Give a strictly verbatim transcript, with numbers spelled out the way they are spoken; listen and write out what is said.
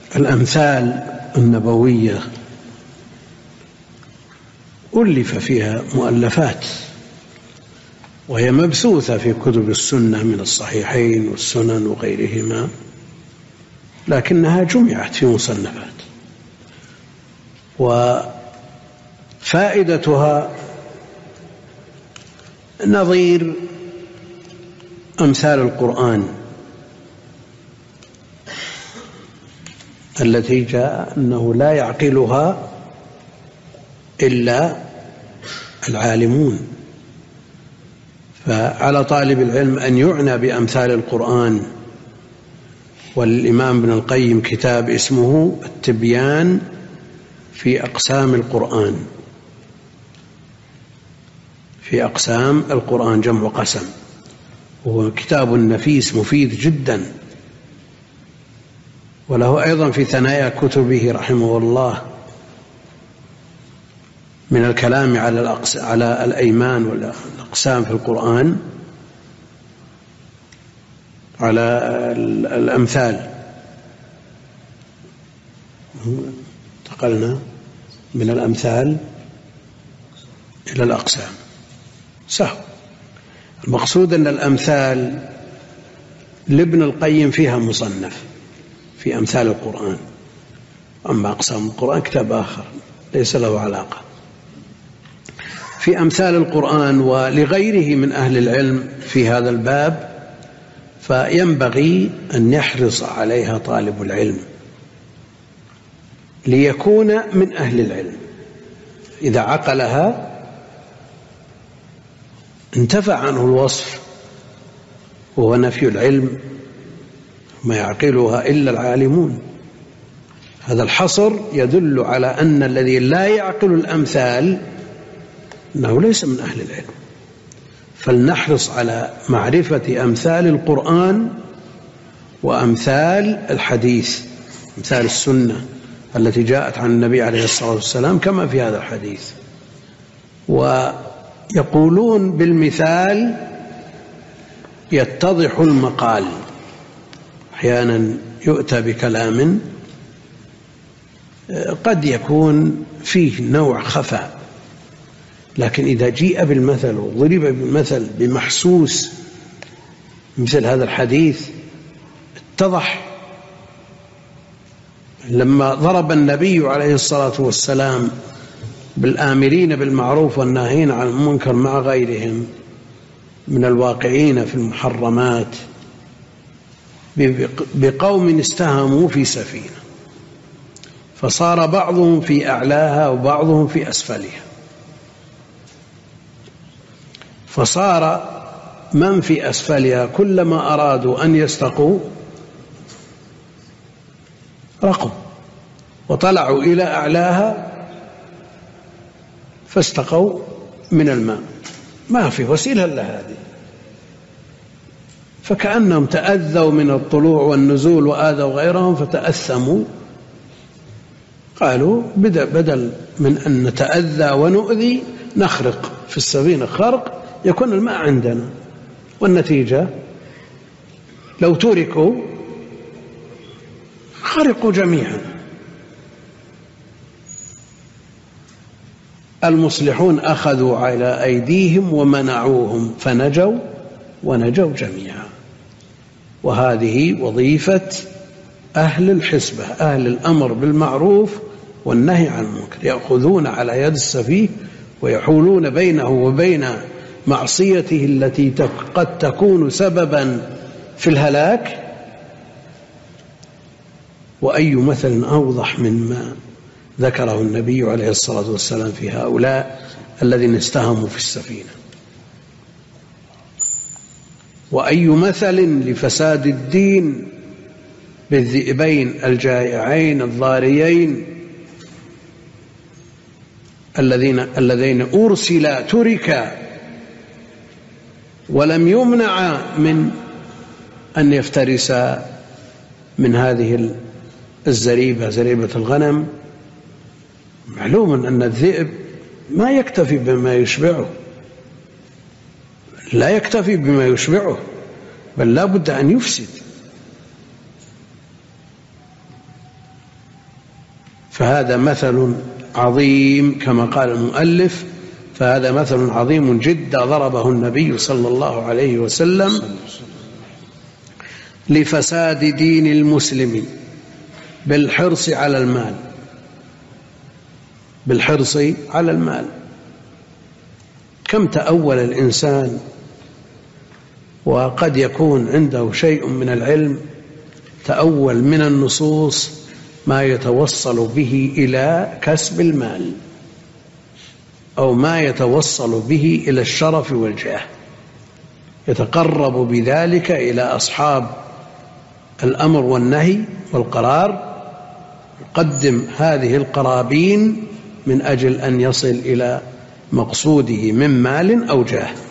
الأمثال النبوية ألف فيها مؤلفات، وهي مبثوثة في كتب السنة من الصحيحين والسنن وغيرهما، لكنها جمعت في مصنفات. وفائدتها نظير أمثال القرآن التي جاء أنه لا يعقلها إلا العالمون، فعلى طالب العلم أن يعنى بأمثال القرآن. والإمام ابن القيم كتاب اسمه التبيان في أقسام القرآن، في أقسام القرآن جمع قسم، وهو كتاب نفيس مفيد جدا. وله أيضا في ثنايا كتبه رحمه الله من الكلام على على الأيمان والأقسام في القرآن على الأمثال. انتقلنا من الأمثال إلى الأقسام، سهو. المقصود أن الأمثال لابن القيم فيها مصنف في أمثال القرآن، أما أقسام القرآن كتاب آخر ليس له علاقة. في أمثال القرآن ولغيره من أهل العلم في هذا الباب، فينبغي أن يحرص عليها طالب العلم ليكون من أهل العلم. إذا عقلها انتفع عنه الوصف، وهو نفي العلم، ما يعقلها إلا العالمون. هذا الحصر يدل على أن الذي لا يعقل الأمثال أنه ليس من أهل العلم. فلنحرص على معرفة أمثال القرآن وأمثال الحديث، أمثال السنة التي جاءت عن النبي عليه الصلاة والسلام كما في هذا الحديث. ويقولون بالمثال يتضح المقال. أحيانا يؤتى بكلام قد يكون فيه نوع خفاء، لكن إذا جيء بالمثل وضرب بالمثل بمحسوس مثل هذا الحديث اتضح. لما ضرب النبي عليه الصلاة والسلام بالآمرين بالمعروف والناهين عن المنكر مع غيرهم من الواقعين في المحرمات بقوم استهموا في سفينة، فصار بعضهم في أعلاها وبعضهم في أسفلها، فصار من في أسفلها كلما أرادوا أن يستقوا رقوا، وطلعوا إلى أعلاها فاستقوا من الماء، ما في وسيلة إلا هذه. فكأنهم تأذوا من الطلوع والنزول وآذوا غيرهم فتأثموا، قالوا بدل من أن نتأذى ونؤذي نخرق في السفينة خرق يكون الماء عندنا، والنتيجة لو تركوا خرقوا جميعا. المصلحون أخذوا على أيديهم ومنعوهم فنجوا ونجوا جميعا. وهذه وظيفة أهل الحسبة، أهل الأمر بالمعروف والنهي عن المنكر، يأخذون على يد السفيه ويحولون بينه وبين معصيته التي قد تكون سببا في الهلاك. وأي مثل أوضح مما ذكره النبي عليه الصلاة والسلام في هؤلاء الذين استهموا في السفينة. وأي مثل لفساد الدين بالذئبين الجائعين الضاريين الذين الذين أرسلا تركا ولم يمنع من أن يفترسا من هذه الزريبة، زريبة الغنم. معلوم أن الذئب ما يكتفي بما يشبعه، لا يكتفي بما يشبعه، بل لا بد أن يفسد. فهذا مثل عظيم كما قال المؤلف، فهذا مثل عظيم جدا ضربه النبي صلى الله عليه وسلم لفساد دين المسلم بالحرص على المال، بالحرص على المال. كم تأول الإنسان وقد يكون عنده شيء من العلم، تأول من النصوص ما يتوصل به إلى كسب المال أو ما يتوصل به إلى الشرف والجاه، يتقرب بذلك إلى أصحاب الأمر والنهي والقرار، يقدم هذه القرابين من أجل أن يصل إلى مقصوده من مال أو جاه.